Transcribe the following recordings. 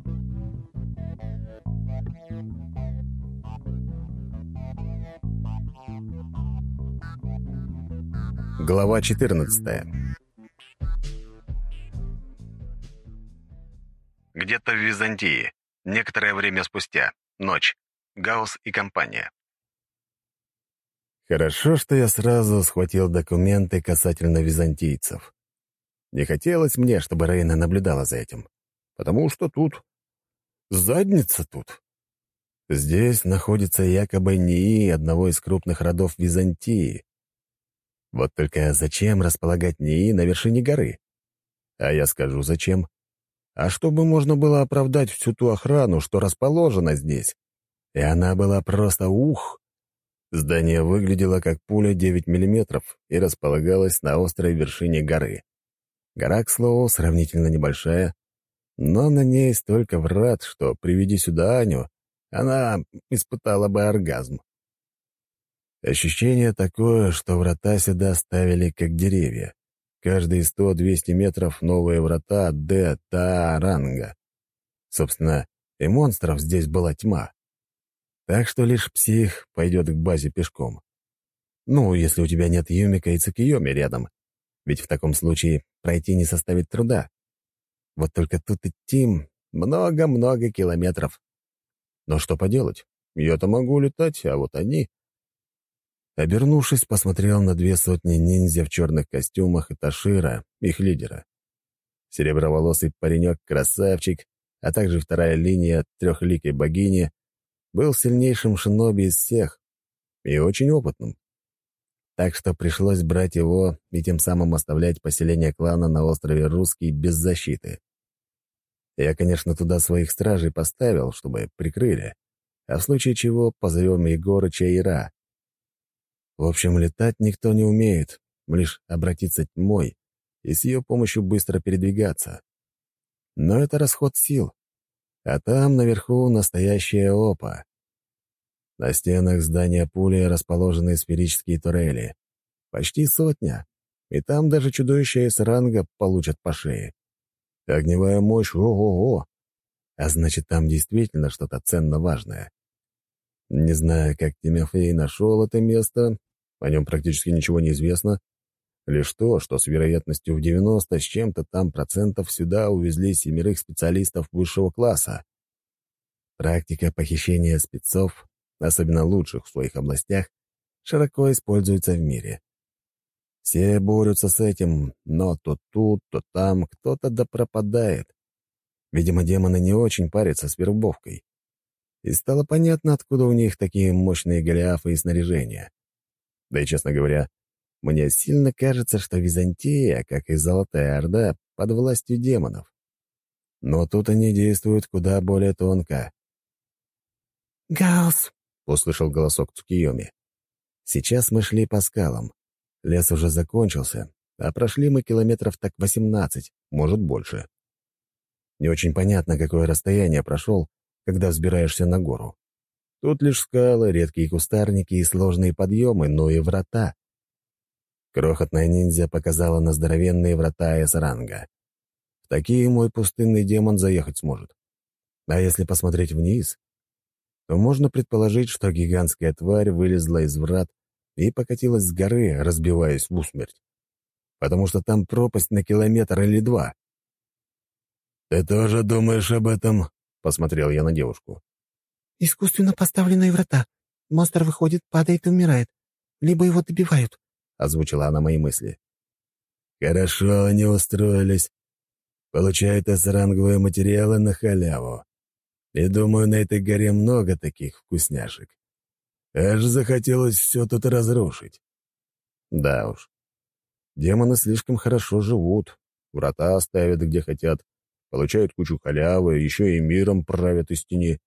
Глава 14. Где-то в Византии. Некоторое время спустя. Ночь. Гаусс и компания. Хорошо, что я сразу схватил документы касательно византийцев. Не хотелось мне, чтобы Рейна наблюдала за этим. Потому что тут... задница тут. Здесь находится якобы НИИ одного из крупных родов Византии. Вот только зачем располагать НИИ на вершине горы? А я скажу, зачем. А чтобы можно было оправдать всю ту охрану, что расположена здесь. И она была просто ух! Здание выглядело как пуля 9 миллиметров и располагалось на острой вершине горы. Гора, к слову, сравнительно небольшая, но на ней столько врат, что, приведи сюда Аню, она испытала бы оргазм. Ощущение такое, что врата сюда ставили как деревья. Каждые 100-200 метров новые врата ранга. Собственно, и монстров здесь была тьма. Так что лишь псих пойдет к базе пешком. Ну, если у тебя нет Юмика и Цукиёми рядом. Ведь в таком случае пройти не составит труда. Вот только тут идти много-много километров. Но что поделать? Я-то могу летать, а вот они... Обернувшись, посмотрел на 200 ниндзя в черных костюмах и Ташира, их лидера. Сереброволосый паренек-красавчик, а также вторая линия трехликой богини, был сильнейшим шиноби из всех и очень опытным. Так что пришлось брать его и тем самым оставлять поселение клана на острове Русский без защиты. Я, конечно, туда своих стражей поставил, чтобы прикрыли, а в случае чего позовем Егорыча и Ира. В общем, летать никто не умеет, лишь обратиться тьмой и с ее помощью быстро передвигаться. Но это расход сил, а там наверху настоящая опа. На стенах здания пули расположены сферические турели. Почти 100, и там даже чудовища С-ранга получат по шее. Огневая мощь — ого-го! А значит, там действительно что-то ценно важное. Не знаю, как Тимофей нашел это место, о нем практически ничего не известно. Лишь то, что с вероятностью в 90 с чем-то там процентов сюда увезли 7 специалистов высшего класса. Практика похищения спецов, особенно лучших в своих областях, широко используется в мире. Все борются с этим, но то тут, то там кто-то да пропадает. Видимо, демоны не очень парятся с вербовкой. И стало понятно, откуда у них такие мощные голиафы и снаряжения. Да и, честно говоря, мне сильно кажется, что Византия, как и Золотая Орда, под властью демонов. Но тут они действуют куда более тонко. «Гаусс!» — услышал голосок Цукиёми. Сейчас мы шли по скалам. Лес уже закончился, а прошли мы километров так 18, может, больше. Не очень понятно, какое расстояние прошел, когда взбираешься на гору. Тут лишь скалы, редкие кустарники и сложные подъемы, но и врата. Крохотная ниндзя показала на здоровенные врата С-ранга. В такие мой пустынный демон заехать сможет. А если посмотреть вниз, то можно предположить, что гигантская тварь вылезла из врат и покатилась с горы, разбиваясь в усмерть. Потому что там пропасть на километр или 2. «Ты тоже думаешь об этом?» — посмотрел я на девушку. «Искусственно поставленные врата. Монстр выходит, падает и умирает. Либо его добивают», — озвучила она мои мысли. «Хорошо они устроились. Получают С-ранговые материалы на халяву. И думаю, на этой горе много таких вкусняшек. Аж захотелось все тут разрушить». Да уж. Демоны слишком хорошо живут. Врата ставят где хотят, получают кучу халявы, еще и миром правят из тени.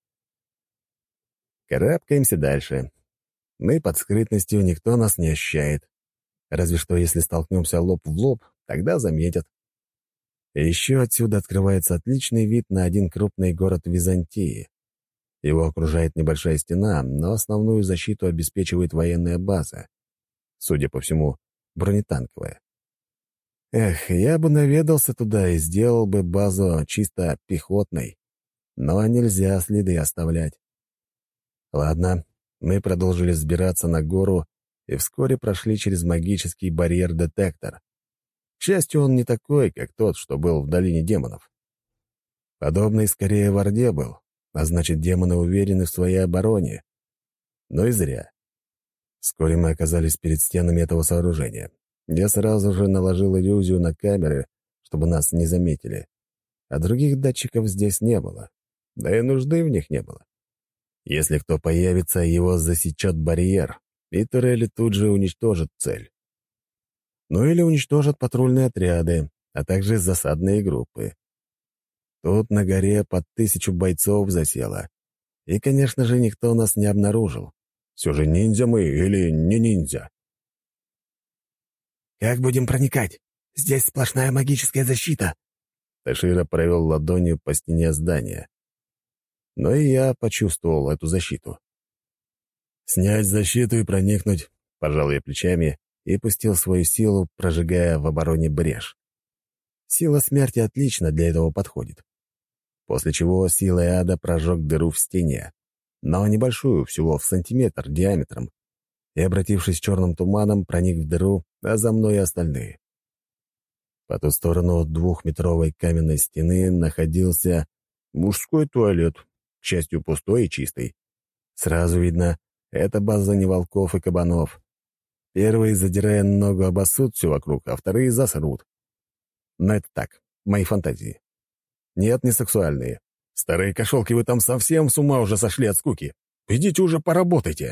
Карабкаемся дальше. Мы под скрытностью, никто нас не ощущает. Разве что если столкнемся лоб в лоб, тогда заметят. И еще отсюда открывается отличный вид на один крупный город Византии. Его окружает небольшая стена, но основную защиту обеспечивает военная база. Судя по всему, бронетанковая. Эх, я бы наведался туда и сделал бы базу чисто пехотной. Но нельзя следы оставлять. Ладно, мы продолжили взбираться на гору и вскоре прошли через магический барьер-детектор. К счастью, он не такой, как тот, что был в долине демонов. Подобный скорее в Орде был, а значит, демоны уверены в своей обороне. Но и зря. Вскоре мы оказались перед стенами этого сооружения. Я сразу же наложил иллюзию на камеры, чтобы нас не заметили. А других датчиков здесь не было. Да и нужды в них не было. Если кто появится, его засечет барьер, и турели тут же уничтожат цель. Ну или уничтожат патрульные отряды, а также засадные группы. Тут на горе под 1000 бойцов засело. И, конечно же, никто нас не обнаружил. Все же ниндзя мы или не ниндзя. «Как будем проникать? Здесь сплошная магическая защита». Ташира провел ладонью по стене здания. Но и я почувствовал эту защиту. «Снять защиту и проникнуть», — пожал я плечами и пустил свою силу, прожигая в обороне брешь. Сила смерти отлично для этого подходит. После чего силой ада прожег дыру в стене, но небольшую, всего в сантиметр диаметром, и, обратившись черным туманом, проник в дыру, а за мной и остальные. По ту сторону 2-метровой каменной стены находился мужской туалет, к счастью, пустой и чистый. Сразу видно, это база не волков и кабанов. Первые, задирая ногу, обоссут все вокруг, а вторые засрут. Но это так, мои фантазии. Нет, не сексуальные. Старые кошелки, вы там совсем с ума уже сошли от скуки. Идите уже поработайте.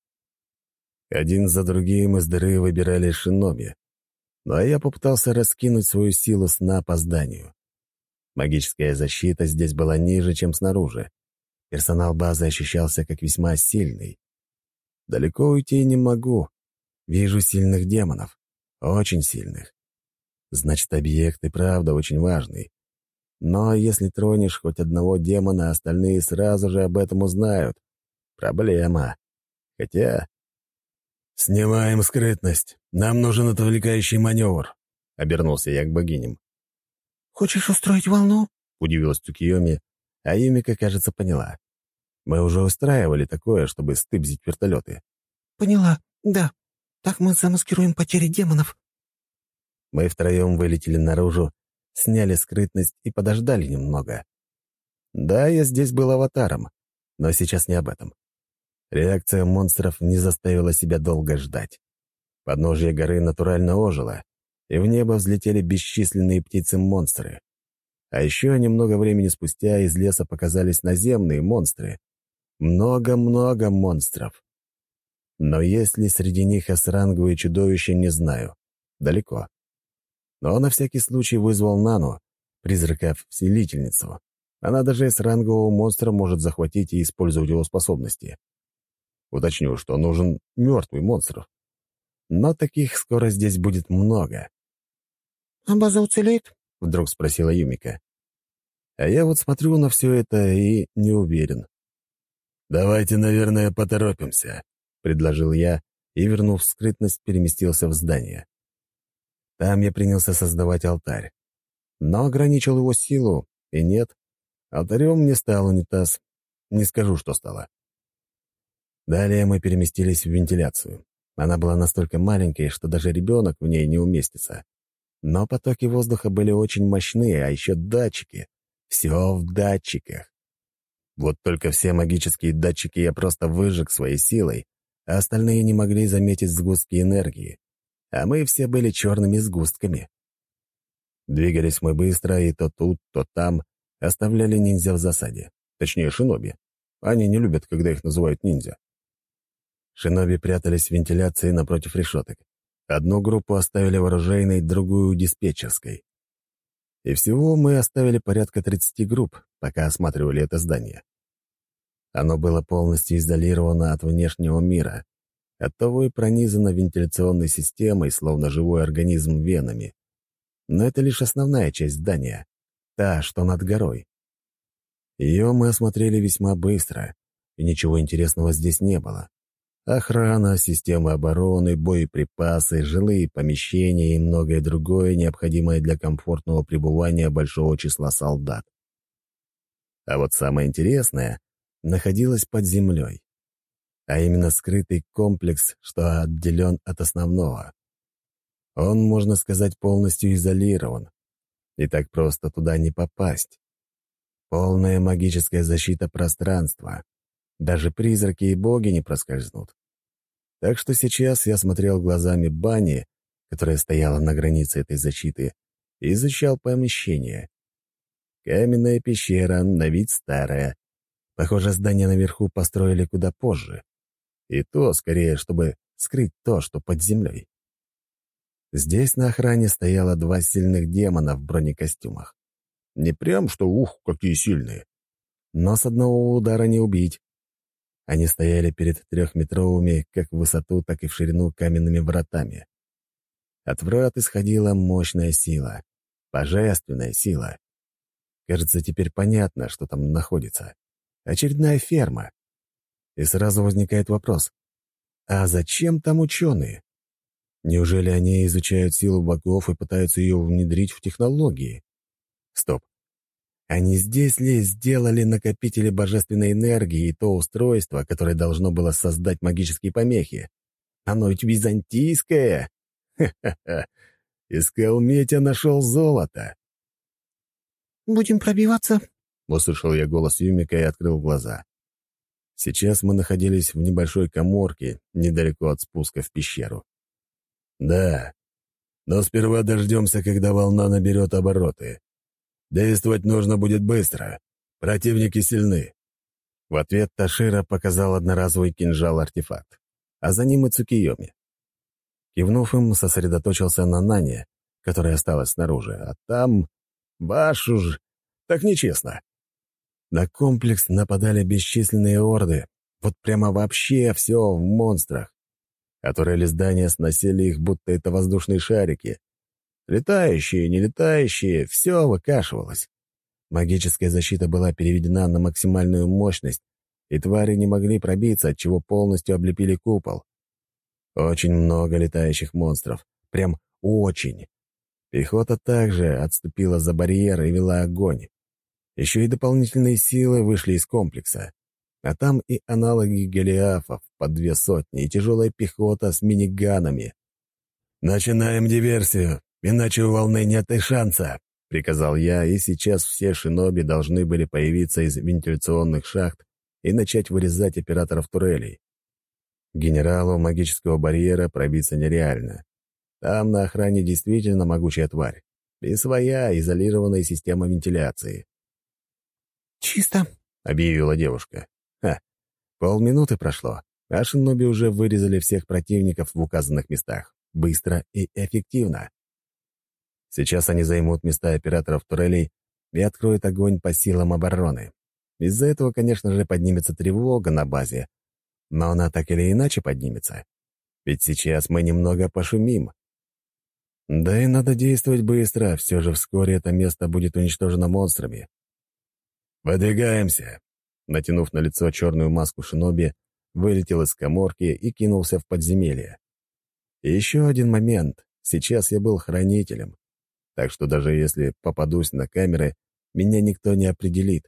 Один за другим из дыры выбирали шиноби. Ну а я попытался раскинуть свою силу сна по зданию. Магическая защита здесь была ниже, чем снаружи. Персонал базы ощущался как весьма сильный. Далеко уйти не могу. Вижу сильных демонов. Очень сильных. Значит, объект и правда очень важный. Но если тронешь хоть одного демона, остальные сразу же об этом узнают. Проблема. Хотя... «Снимаем скрытность. Нам нужен отвлекающий маневр», — обернулся я к богиням. «Хочешь устроить волну?» — удивилась Цукиоми, а Юмика, кажется, поняла. Мы уже устраивали такое, чтобы стыбзить вертолеты. «Поняла, да. Так мы замаскируем потери демонов». Мы втроем вылетели наружу, сняли скрытность и подождали немного. Да, я здесь был аватаром, но сейчас не об этом. Реакция монстров не заставила себя долго ждать. Подножие горы натурально ожило, и в небо взлетели бесчисленные птицы-монстры. А еще немного времени спустя из леса показались наземные монстры. Много-много монстров. Но есть ли среди них эсранговые чудовища, не знаю. Далеко. Но на всякий случай вызвал Нану, призрака-вселительницу. Она даже эсрангового монстра может захватить и использовать его способности. Уточню, что нужен мертвый монстр. Но таких скоро здесь будет много. «А база уцелеет?» — вдруг спросила Юмика. А я вот смотрю на все это и не уверен. «Давайте, наверное, поторопимся», — предложил я и, вернув скрытность, переместился в здание. Там я принялся создавать алтарь. Но ограничил его силу, и нет, алтарем не стал унитаз. Не скажу, что стало. Далее мы переместились в вентиляцию. Она была настолько маленькой, что даже ребенок в ней не уместится. Но потоки воздуха были очень мощные, а еще датчики. Все в датчиках. Вот только все магические датчики я просто выжег своей силой, а остальные не могли заметить сгустки энергии. А мы все были черными сгустками. Двигались мы быстро, и то тут, то там оставляли ниндзя в засаде. Точнее, шиноби. Они не любят, когда их называют ниндзя. Шиноби прятались в вентиляции напротив решеток. Одну группу оставили в оружейной, другую — диспетчерской. И всего мы оставили порядка 30 групп, пока осматривали это здание. Оно было полностью изолировано от внешнего мира, оттого и пронизано вентиляционной системой, словно живой организм венами. Но это лишь основная часть здания, та, что над горой. Ее мы осмотрели весьма быстро, и ничего интересного здесь не было. Охрана, системы обороны, боеприпасы, жилые помещения и многое другое, необходимое для комфортного пребывания большого числа солдат. А вот самое интересное находилось под землей, а именно скрытый комплекс, что отделен от основного. Он, можно сказать, полностью изолирован, и так просто туда не попасть. Полная магическая защита пространства. Даже призраки и боги не проскользнут. Так что сейчас я смотрел глазами бани, которая стояла на границе этой защиты, и изучал помещение. Каменная пещера, на вид старая. Похоже, здание наверху построили куда позже. И то, скорее, чтобы скрыть то, что под землей. Здесь на охране стояло 2 сильных демона в бронекостюмах. Не прям что ух, какие сильные. Но с одного удара не убить. Они стояли перед 3-метровыми как в высоту, так и в ширину каменными вратами. От врат исходила мощная сила. Божественная сила. Кажется, теперь понятно, что там находится. Очередная ферма. И сразу возникает вопрос. А зачем там ученые? Неужели они изучают силу богов и пытаются ее внедрить в технологии? Стоп. А не здесь ли сделали накопители божественной энергии и то устройство, которое должно было создать магические помехи? Оно ведь византийское! Ха-ха-ха! Искал медь, а нашел золото! «Будем пробиваться?» — услышал я голос Юмика и открыл глаза. Сейчас мы находились в небольшой каморке, недалеко от спуска в пещеру. «Да, но сперва дождемся, когда волна наберет обороты. Действовать нужно будет быстро. Противники сильны». В ответ Ташира показал одноразовый кинжал-артефакт, а за ним и Цукиёми. Кивнув им, сосредоточился на Нане, которая осталась снаружи, а там... Вашу ж... Так нечестно. На комплекс нападали бесчисленные орды, вот прямо вообще все в монстрах. Которые здания сносили их, будто это воздушные шарики. Летающие, не летающие, все выкашивалось. Магическая защита была переведена на максимальную мощность, и твари не могли пробиться, отчего полностью облепили купол. Очень много летающих монстров. Прям очень. Пехота также отступила за барьер и вела огонь. Еще и дополнительные силы вышли из комплекса. А там и аналоги голиафов по 200, и тяжелая пехота с миниганами. «Начинаем диверсию, иначе у волны нет и шанса», — приказал я, и сейчас все шиноби должны были появиться из вентиляционных шахт и начать вырезать операторов турелей. Генералу магического барьера пробиться нереально. Там на охране действительно могучая тварь. И своя изолированная система вентиляции. «Чисто», — объявила девушка. Полминуты прошло, а шиноби уже вырезали всех противников в указанных местах. Быстро и эффективно. Сейчас они займут места операторов турелей и откроют огонь по силам обороны. Из-за этого, конечно же, поднимется тревога на базе, но она так или иначе поднимется. Ведь сейчас мы немного пошумим. Да и надо действовать быстро, все же вскоре это место будет уничтожено монстрами. «Выдвигаемся!» Натянув на лицо черную маску шиноби, вылетел из каморки и кинулся в подземелье. И еще один момент. Сейчас я был хранителем, так что даже если попадусь на камеры, меня никто не определит.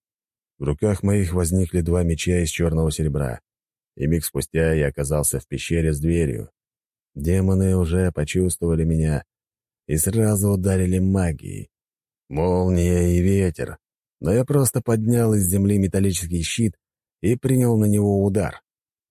В руках моих возникли 2 меча из черного серебра, и миг спустя я оказался в пещере с дверью. Демоны уже почувствовали меня и сразу ударили магией. Молния и ветер. Но я просто поднял из земли металлический щит и принял на него удар.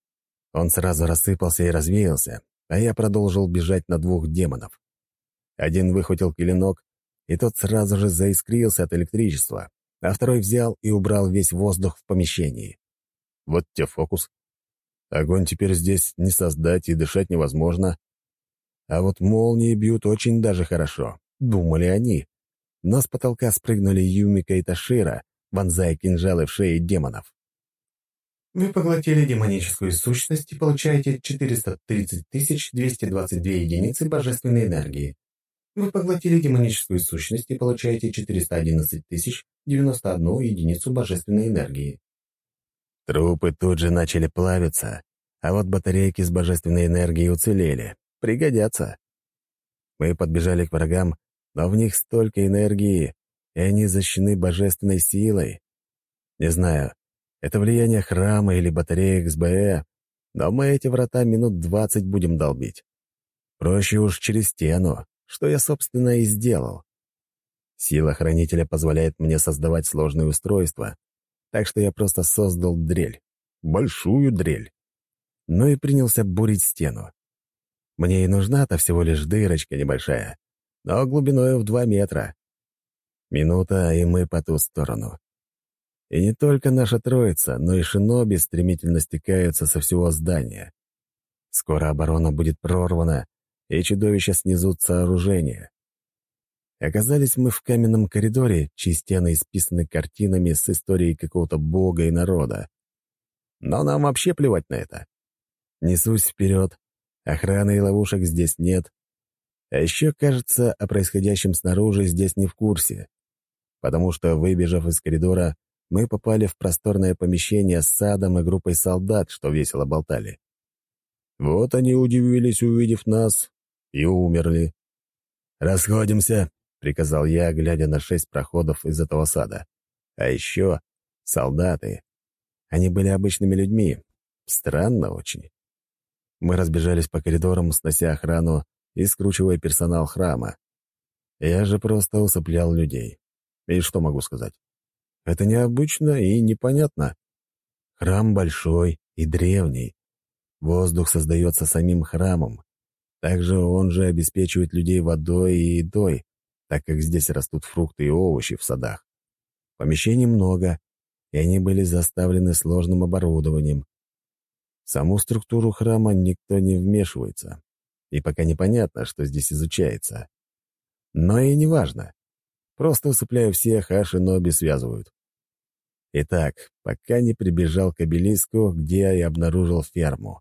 Он сразу рассыпался и развеялся, а я продолжил бежать на 2 демонов. Один выхватил клинок, и тот сразу же заискрился от электричества, а второй взял и убрал весь воздух в помещении. Вот те фокус. Огонь теперь здесь не создать и дышать невозможно. А вот молнии бьют очень даже хорошо, думали они. Но с потолка спрыгнули Юмика и Ташира, вонзая кинжалы в шеи демонов. Вы поглотили демоническую сущность и получаете 430 222 единицы божественной энергии. Вы поглотили демоническую сущность и получаете 411 091 единицу божественной энергии. Трупы тут же начали плавиться, а вот батарейки с божественной энергией уцелели. Пригодятся. Мы подбежали к врагам, но в них столько энергии, и они защищены божественной силой. Не знаю, это влияние храма или батареи ХСБ, но мы эти врата минут 20 будем долбить. Проще уж через стену, что я, собственно, и сделал. Сила хранителя позволяет мне создавать сложные устройства, так что я просто создал дрель. Большую дрель. Ну и принялся бурить стену. Мне и нужна-то всего лишь дырочка небольшая, но глубиной в 2 метра. Минута, и мы по ту сторону. И не только наша троица, но и шиноби стремительно стекаются со всего здания. Скоро оборона будет прорвана, и чудовища снизут сооружение. Оказались мы в каменном коридоре, чьи стены исписаны картинами с историей какого-то бога и народа. Но нам вообще плевать на это. Несусь вперед, охраны и ловушек здесь нет. А еще, кажется, о происходящем снаружи здесь не в курсе, потому что, выбежав из коридора, мы попали в просторное помещение с садом и группой солдат, что весело болтали. Вот они удивились, увидев нас, и умерли. «Расходимся», — приказал я, глядя на 6 проходов из этого сада. А еще солдаты. Они были обычными людьми. Странно очень. Мы разбежались по коридорам, снося охрану и скручивая персонал храма. Я же просто усыплял людей. И что могу сказать? Это необычно и непонятно. Храм большой и древний. Воздух создается самим храмом. Также он же обеспечивает людей водой и едой, так как здесь растут фрукты и овощи в садах. Помещений много, и они были заставлены сложным оборудованием. В саму структуру храма никто не вмешивается, и пока непонятно, что здесь изучается. Но и не важно. Просто усыпляю всех, а шиноби связывают. Итак, пока не прибежал к обелиску, где я и обнаружил ферму.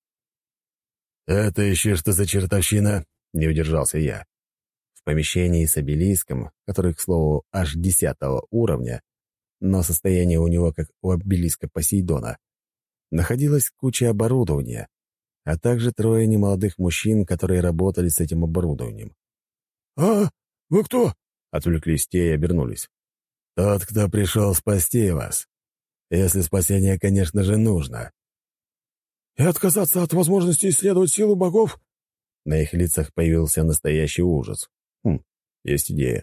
«Это еще что за чертовщина?» — не удержался я. В помещении с обелиском, который, к слову, аж 10 уровня, но состояние у него как у обелиска Посейдона, находилась куча оборудования, а также 3 немолодых мужчин, которые работали с этим оборудованием. «А, вы кто?» — отвлеклись те и обернулись. «Тот, кто пришел спасти вас. Если спасение, конечно же, нужно». «И отказаться от возможности исследовать силу богов?» На их лицах появился настоящий ужас. Есть идея.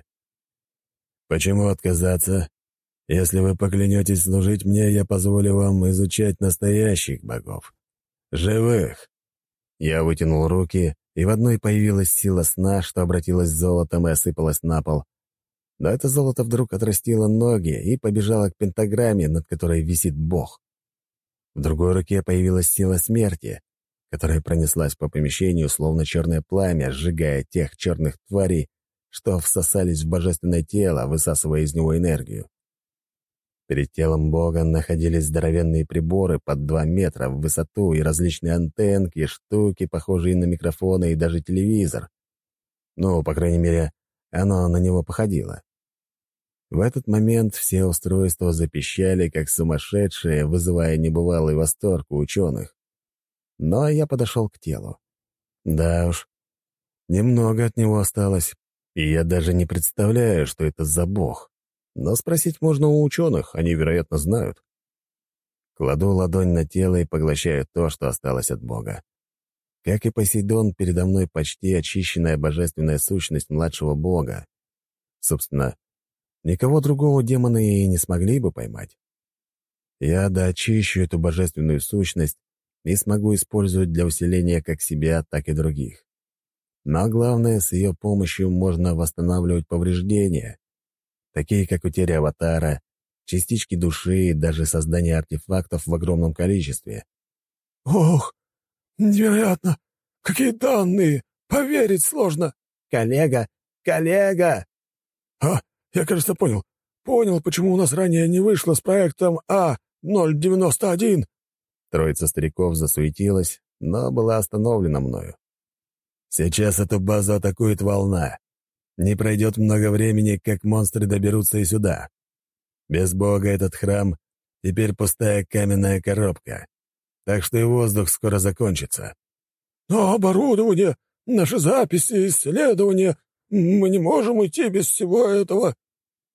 «Почему отказаться? Если вы поклянетесь служить мне, я позволю вам изучать настоящих богов. Живых!» Я вытянул руки, и в одной появилась сила сна, что обратилась золотом и осыпалась на пол. Но это золото вдруг отрастило ноги и побежало к пентаграмме, над которой висит бог. В другой руке появилась сила смерти, которая пронеслась по помещению, словно черное пламя, сжигая тех черных тварей, что всосались в божественное тело, высасывая из него энергию. Перед телом бога находились здоровенные приборы под 2 метра в высоту и различные антенки, штуки, похожие на микрофоны и даже телевизор. Ну, по крайней мере, оно на него походило. В этот момент все устройства запищали, как сумасшедшие, вызывая небывалый восторг у ученых. Но я подошел к телу. Да уж, немного от него осталось, и я даже не представляю, что это за бог. Но спросить можно у ученых, они, вероятно, знают. Кладу ладонь на тело и поглощаю то, что осталось от бога. Как и Посейдон, передо мной почти очищенная божественная сущность младшего бога. Собственно, никого другого демоны и не смогли бы поймать. Я доочищу эту божественную сущность и смогу использовать для усиления как себя, так и других. Но главное, с ее помощью можно восстанавливать повреждения, такие как утеря аватара, частички души и даже создание артефактов в огромном количестве. «Ох, невероятно! Какие данные! Поверить сложно!» «Коллега! Коллега!» «А, я, кажется, понял. Понял, почему у нас ранее не вышло с проектом А-091». Троица стариков засуетилась, но была остановлена мною. «Сейчас эту базу атакует волна. Не пройдет много времени, как монстры доберутся и сюда. Без бога этот храм теперь пустая каменная коробка, так что и воздух скоро закончится». «Но оборудование, наши записи, исследования, мы не можем уйти без всего этого».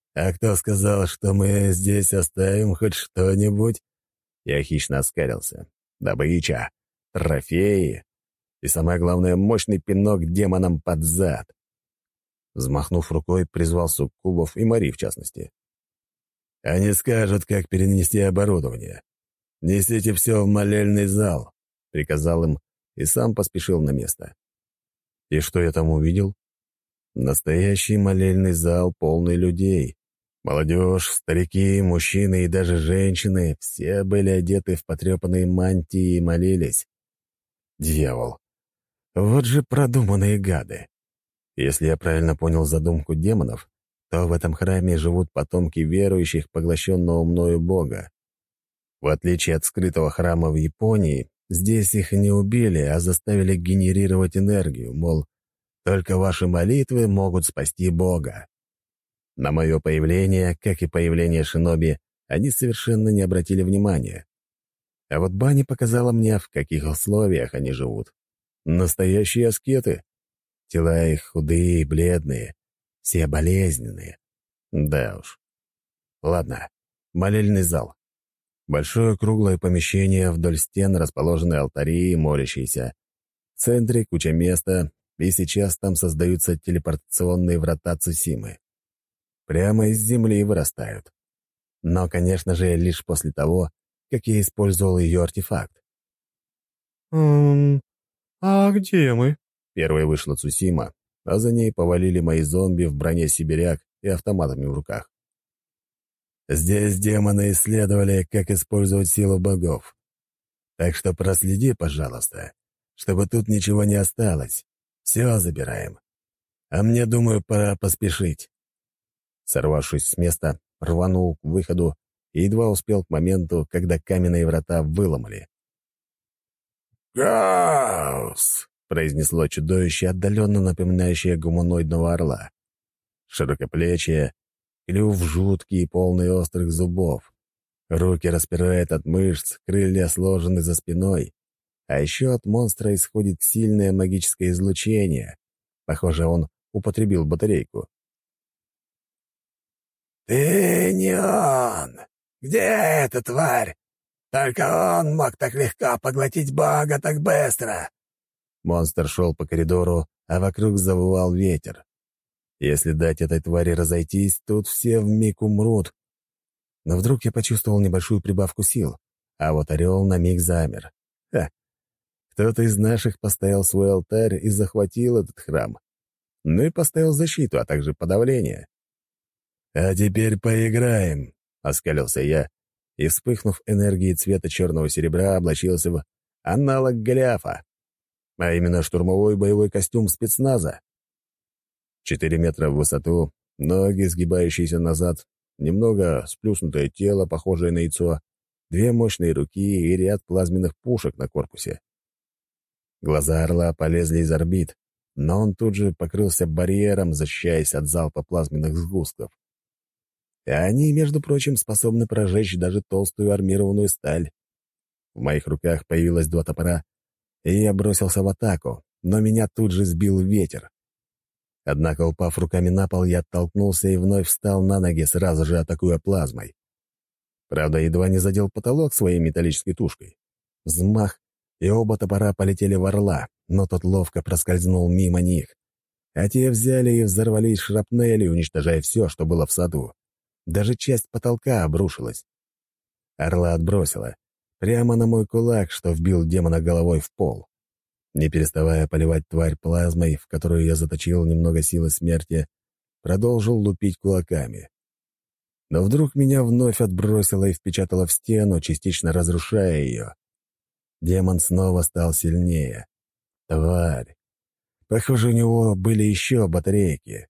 «А кто сказал, что мы здесь оставим хоть что-нибудь?» Я хищно оскалился. Добыча, трофеи и, самое главное, мощный пинок демонам под зад. Взмахнув рукой, призвал суккубов и Мари в частности. «Они скажут, как перенести оборудование. Несите все в молельный зал», — приказал им и сам поспешил на место. И что я там увидел? Настоящий молельный зал, полный людей. Молодежь, старики, мужчины и даже женщины — все были одеты в потрепанные мантии и молились. Дьявол! Вот же продуманные гады! Если я правильно понял задумку демонов, то в этом храме живут потомки верующих, поглощенного мною Бога. В отличие от скрытого храма в Японии, здесь их не убили, а заставили генерировать энергию, мол, только ваши молитвы могут спасти Бога. На мое появление, как и появление шиноби, они совершенно не обратили внимания. А вот Бани показала мне, в каких условиях они живут. Настоящие аскеты. Тела их худые и бледные, все болезненные. Да уж. Ладно, молельный зал. Большое круглое помещение, вдоль стен расположены алтари, молящиеся. В центре куча места, и сейчас там создаются телепортационные врата Цусимы. Прямо из земли вырастают. Но, конечно же, лишь после того, как я использовал ее артефакт. А где мы?» Первой вышла Цусима, а за ней повалили мои зомби в броне сибиряк и автоматами в руках. Здесь демоны исследовали, как использовать силу богов. Так что проследи, пожалуйста, чтобы тут ничего не осталось. Все забираем. А мне, думаю, пора поспешить. Сорвавшись с места, рванул к выходу и едва успел к моменту, когда каменные врата выломали. «Гаус!» — произнесло чудовище, отдаленно напоминающее гуманоидного орла. Широкоплечие, клюв жуткий и полный острых зубов. Руки распирает от мышц, крылья сложены за спиной. А еще от монстра исходит сильное магическое излучение. Похоже, он употребил батарейку. «Ты не он! Где эта тварь? Только он мог так легко поглотить Бога так быстро!» Монстр шел по коридору, а вокруг завывал ветер. Если дать этой твари разойтись, тут все вмиг умрут. Но вдруг я почувствовал небольшую прибавку сил, а вот орел на миг замер. Ха! Кто-то из наших поставил свой алтарь и захватил этот храм. Ну и поставил защиту, а также подавление. «А теперь поиграем», — оскалился я, и, вспыхнув энергией цвета черного серебра, облачился в аналог Голиафа, а именно штурмовой боевой костюм спецназа. 4 метра в высоту, ноги, сгибающиеся назад, немного сплюснутое тело, похожее на яйцо, 2 мощные руки и ряд плазменных пушек на корпусе. Глаза орла полезли из орбит, но он тут же покрылся барьером, защищаясь от залпа плазменных сгустков. И они, между прочим, способны прожечь даже толстую армированную сталь. В моих руках появилось 2 топора, и я бросился в атаку, но меня тут же сбил ветер. Однако, упав руками на пол, я оттолкнулся и вновь встал на ноги, сразу же атакуя плазмой. Правда, едва не задел потолок своей металлической тушкой. Взмах, и оба топора полетели в орла, но тот ловко проскользнул мимо них. А те взяли и взорвались шрапнелью, уничтожая все, что было в саду. Даже часть потолка обрушилась. Орла отбросила. Прямо на мой кулак, что вбил демона головой в пол. Не переставая поливать тварь плазмой, в которую я заточил немного силы смерти, продолжил лупить кулаками. Но вдруг меня вновь отбросило и впечатало в стену, частично разрушая ее. Демон снова стал сильнее. Тварь. Похоже, у него были еще батарейки.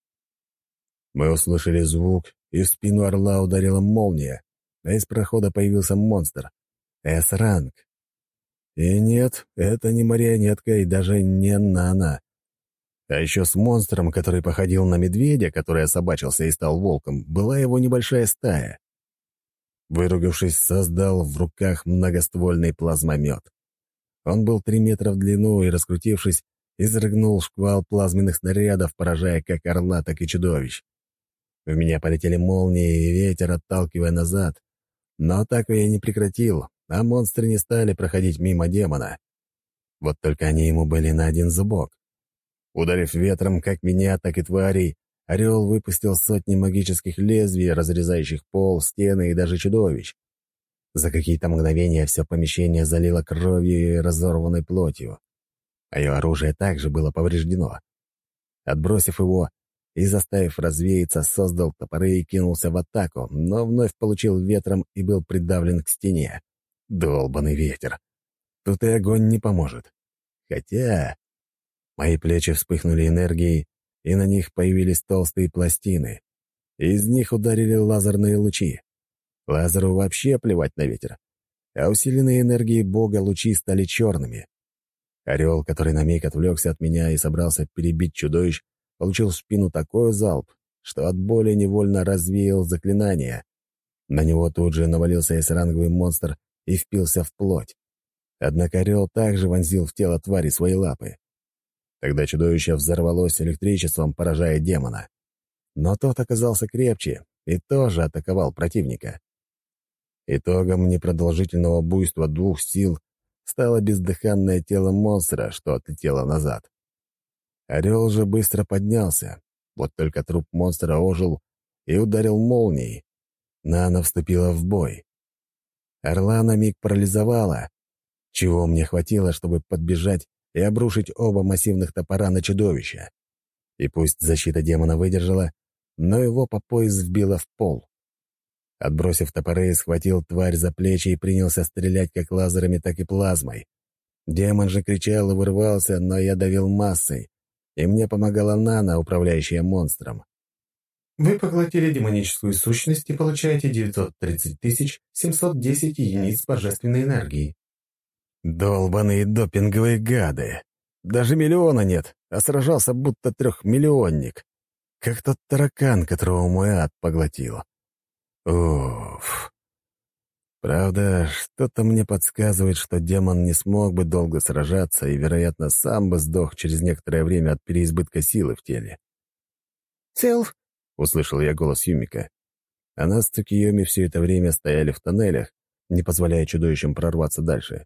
Мы услышали звук, и в спину орла ударила молния, а из прохода появился монстр. С-ранг. И нет, это не марионетка и даже не Нана. А еще с монстром, который походил на медведя, который особачился и стал волком, была его небольшая стая. Выругавшись, создал в руках многоствольный плазмомет. Он был 3 метра в длину и, раскрутившись, изрыгнул шквал плазменных снарядов, поражая как орла, так и чудовищ. В меня полетели молнии и ветер, отталкивая назад. Но атаку я не прекратил, а монстры не стали проходить мимо демона. Вот только они ему были на один зубок. Ударив ветром как меня, так и тварей, орел выпустил сотни магических лезвий, разрезающих пол, стены и даже чудовищ. За какие-то мгновения все помещение залило кровью и разорванной плотью. Мое оружие также было повреждено. Отбросив его и заставив развеяться, создал топоры и кинулся в атаку, но вновь получил ветром и был придавлен к стене. Долбаный ветер. Тут и огонь не поможет. Хотя мои плечи вспыхнули энергией, и на них появились толстые пластины. Из них ударили лазерные лучи. Лазеру вообще плевать на ветер. А усиленные энергией бога лучи стали черными. Орел, который на миг отвлекся от меня и собрался перебить чудовищ, получил в спину такой залп, что от боли невольно развеял заклинание. На него тут же навалился эсранговый монстр и впился в плоть. Однако орел также вонзил в тело твари свои лапы. Тогда чудовище взорвалось электричеством, поражая демона. Но тот оказался крепче и тоже атаковал противника. Итогом непродолжительного буйства двух сил стало бездыханное тело монстра, что отлетело назад. Орел же быстро поднялся, вот только труп монстра ожил и ударил молнией. Нана вступила в бой. Орла на миг парализовала, чего мне хватило, чтобы подбежать и обрушить оба массивных топора на чудовище. И пусть защита демона выдержала, но его по пояс вбило в пол. Отбросив топоры, схватил тварь за плечи и принялся стрелять как лазерами, так и плазмой. Демон же кричал и вырвался, но я давил массой, и мне помогала Нана, управляющая монстром. Вы поглотили демоническую сущность и получаете 930 710 единиц божественной энергии. Долбаные допинговые гады! Даже миллиона нет, а сражался будто трехмиллионник. Как тот таракан, которого мой ад поглотил. Уф. Правда, что-то мне подсказывает, что демон не смог бы долго сражаться и, вероятно, сам бы сдох через некоторое время от переизбытка силы в теле. «Цел?» — услышал я голос Юмика. Она с Цукиёми все это время стояли в тоннелях, не позволяя чудовищам прорваться дальше.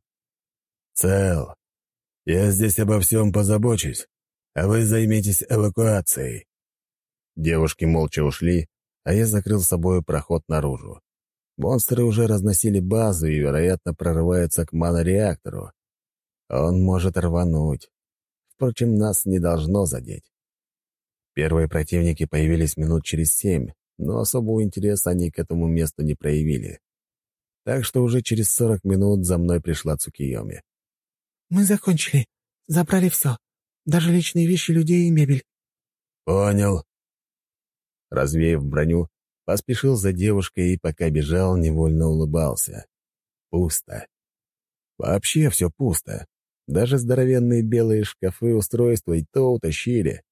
«Цел, я здесь обо всем позабочусь, а вы займитесь эвакуацией». Девушки молча ушли, а я закрыл собой проход наружу. Монстры уже разносили базу и, вероятно, прорываются к манореактору. Он может рвануть. Впрочем, нас не должно задеть. Первые противники появились минут через 7, но особого интереса они к этому месту не проявили. Так что уже через 40 минут за мной пришла Цукиёми. «Мы закончили. Забрали все. Даже личные вещи людей и мебель». «Понял». Развеяв броню, поспешил за девушкой и, пока бежал, невольно улыбался. Пусто. Вообще все пусто. Даже здоровенные белые шкафы устройства и то утащили.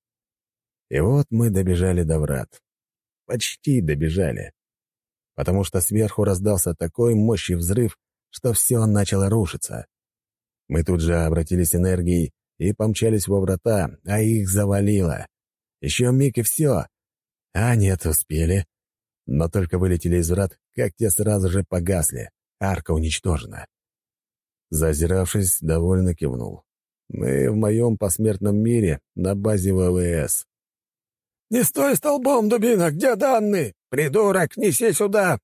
И вот мы добежали до врат. Почти добежали. Потому что сверху раздался такой мощный взрыв, что все начало рушиться. Мы тут же обратились энергией и помчались во врата, а их завалило. Еще миг и все. А нет, успели. Но только вылетели из врат, как те сразу же погасли. Арка уничтожена. Зазиравшись, довольно кивнул. Мы в моем посмертном мире на базе ВВС. «Не стой столбом, дубина! Где данные? Придурок, неси сюда!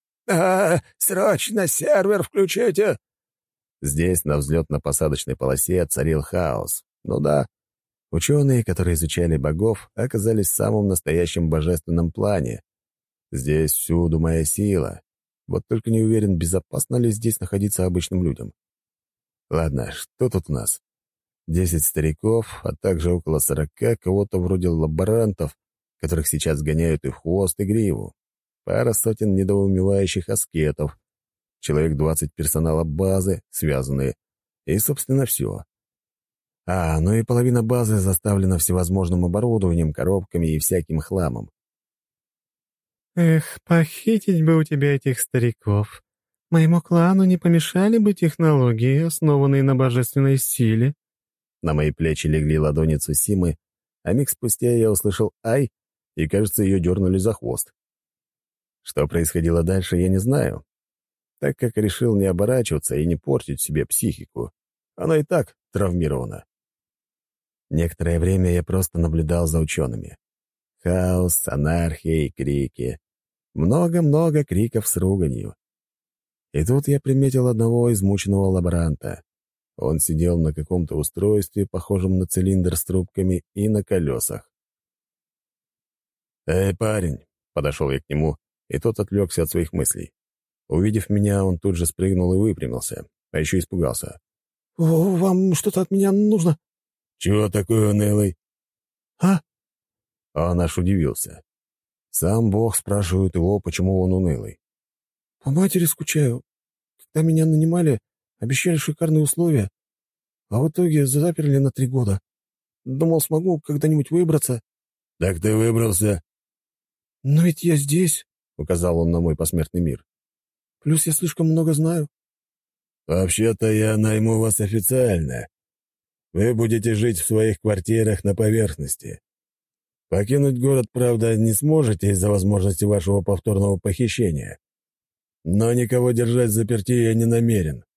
Срочно сервер включите!» Здесь, на взлетно-посадочной полосе, царил хаос. Ну да, ученые, которые изучали богов, оказались в самом настоящем божественном плане. Здесь всюду моя сила. Вот только не уверен, безопасно ли здесь находиться обычным людям. Ладно, что тут у нас? 10 стариков, а также около 40 кого-то вроде лаборантов, которых сейчас гоняют и в хвост, и гриву. Пара сотен недоумевающих аскетов, человек 20 персонала базы, связанные, и, собственно, все. Ну и половина базы заставлена всевозможным оборудованием, коробками и всяким хламом. Эх, похитить бы у тебя этих стариков. Моему клану не помешали бы технологии, основанные на божественной силе. На мои плечи легли ладони Цусимы, а миг спустя я услышал «Ай!» и, кажется, ее дернули за хвост. Что происходило дальше, я не знаю, так как решил не оборачиваться и не портить себе психику. Она и так травмирована. Некоторое время я просто наблюдал за учеными. Хаос, анархия и крики. Много-много криков с руганью. И тут я приметил одного измученного лаборанта. Он сидел на каком-то устройстве, похожем на цилиндр с трубками и на колесах. «Эй, парень!» — подошел я к нему, и тот отвлекся от своих мыслей. Увидев меня, он тут же спрыгнул и выпрямился, а еще испугался. «Вам что-то от меня нужно?» «Чего такое унылый?» «А?» Он аж удивился. Сам Бог спрашивает его, почему он унылый. «По матери скучаю. Когда меня нанимали, обещали шикарные условия, а в итоге заперли на 3 года. Думал, смогу когда-нибудь выбраться». «Так ты выбрался?» «Но ведь я здесь», — указал он на мой посмертный мир. «плюс я слишком много знаю». «Вообще-то я найму вас официально. Вы будете жить в своих квартирах на поверхности. Покинуть город, правда, не сможете из-за возможности вашего повторного похищения. Но никого держать взаперти я не намерен».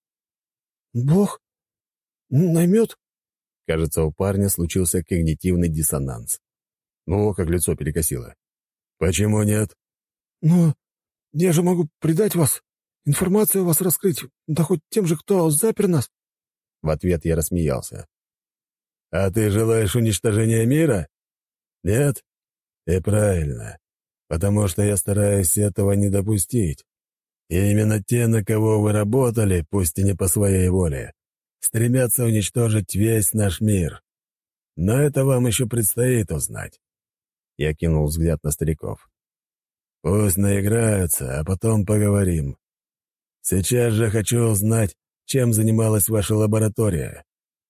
«Бог? Наймет?» Кажется, у парня случился когнитивный диссонанс. Ну, как лицо перекосило. «Почему нет?» «Но я же могу предать вас, информацию о вас раскрыть, да хоть тем же, кто запер нас». В ответ я рассмеялся. «А ты желаешь уничтожения мира? Нет? И правильно, потому что я стараюсь этого не допустить. И именно те, на кого вы работали, пусть и не по своей воле, стремятся уничтожить весь наш мир. Но это вам еще предстоит узнать». Я кинул взгляд на стариков. «Пусть наиграются, а потом поговорим. Сейчас же хочу узнать, чем занималась ваша лаборатория».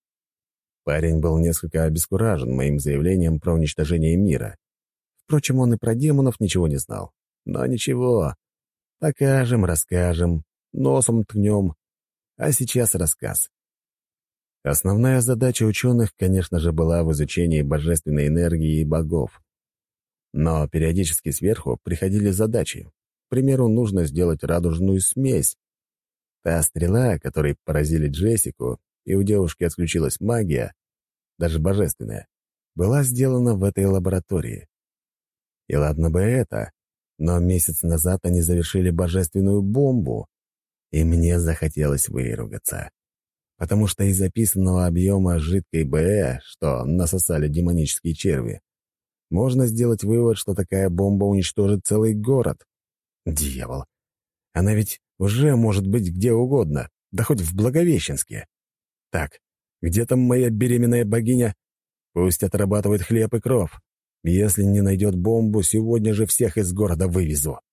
Парень был несколько обескуражен моим заявлением про уничтожение мира. Впрочем, он и про демонов ничего не знал. Но ничего. Покажем, расскажем, носом ткнем. А сейчас рассказ. Основная задача ученых, конечно же, была в изучении божественной энергии и богов. Но периодически сверху приходили задачи. К примеру, нужно сделать радужную смесь. Та стрела, которой поразили Джессику, и у девушки отключилась магия, даже божественная, была сделана в этой лаборатории. И ладно бы это, но месяц назад они завершили божественную бомбу, и мне захотелось выругаться. Потому что из записанного объема жидкой БЭ, что насосали демонические черви, можно сделать вывод, что такая бомба уничтожит целый город. Дьявол! Она ведь уже может быть где угодно, да хоть в Благовещенске. Так, где там моя беременная богиня? Пусть отрабатывает хлеб и кров. Если не найдет бомбу, сегодня же всех из города вывезу.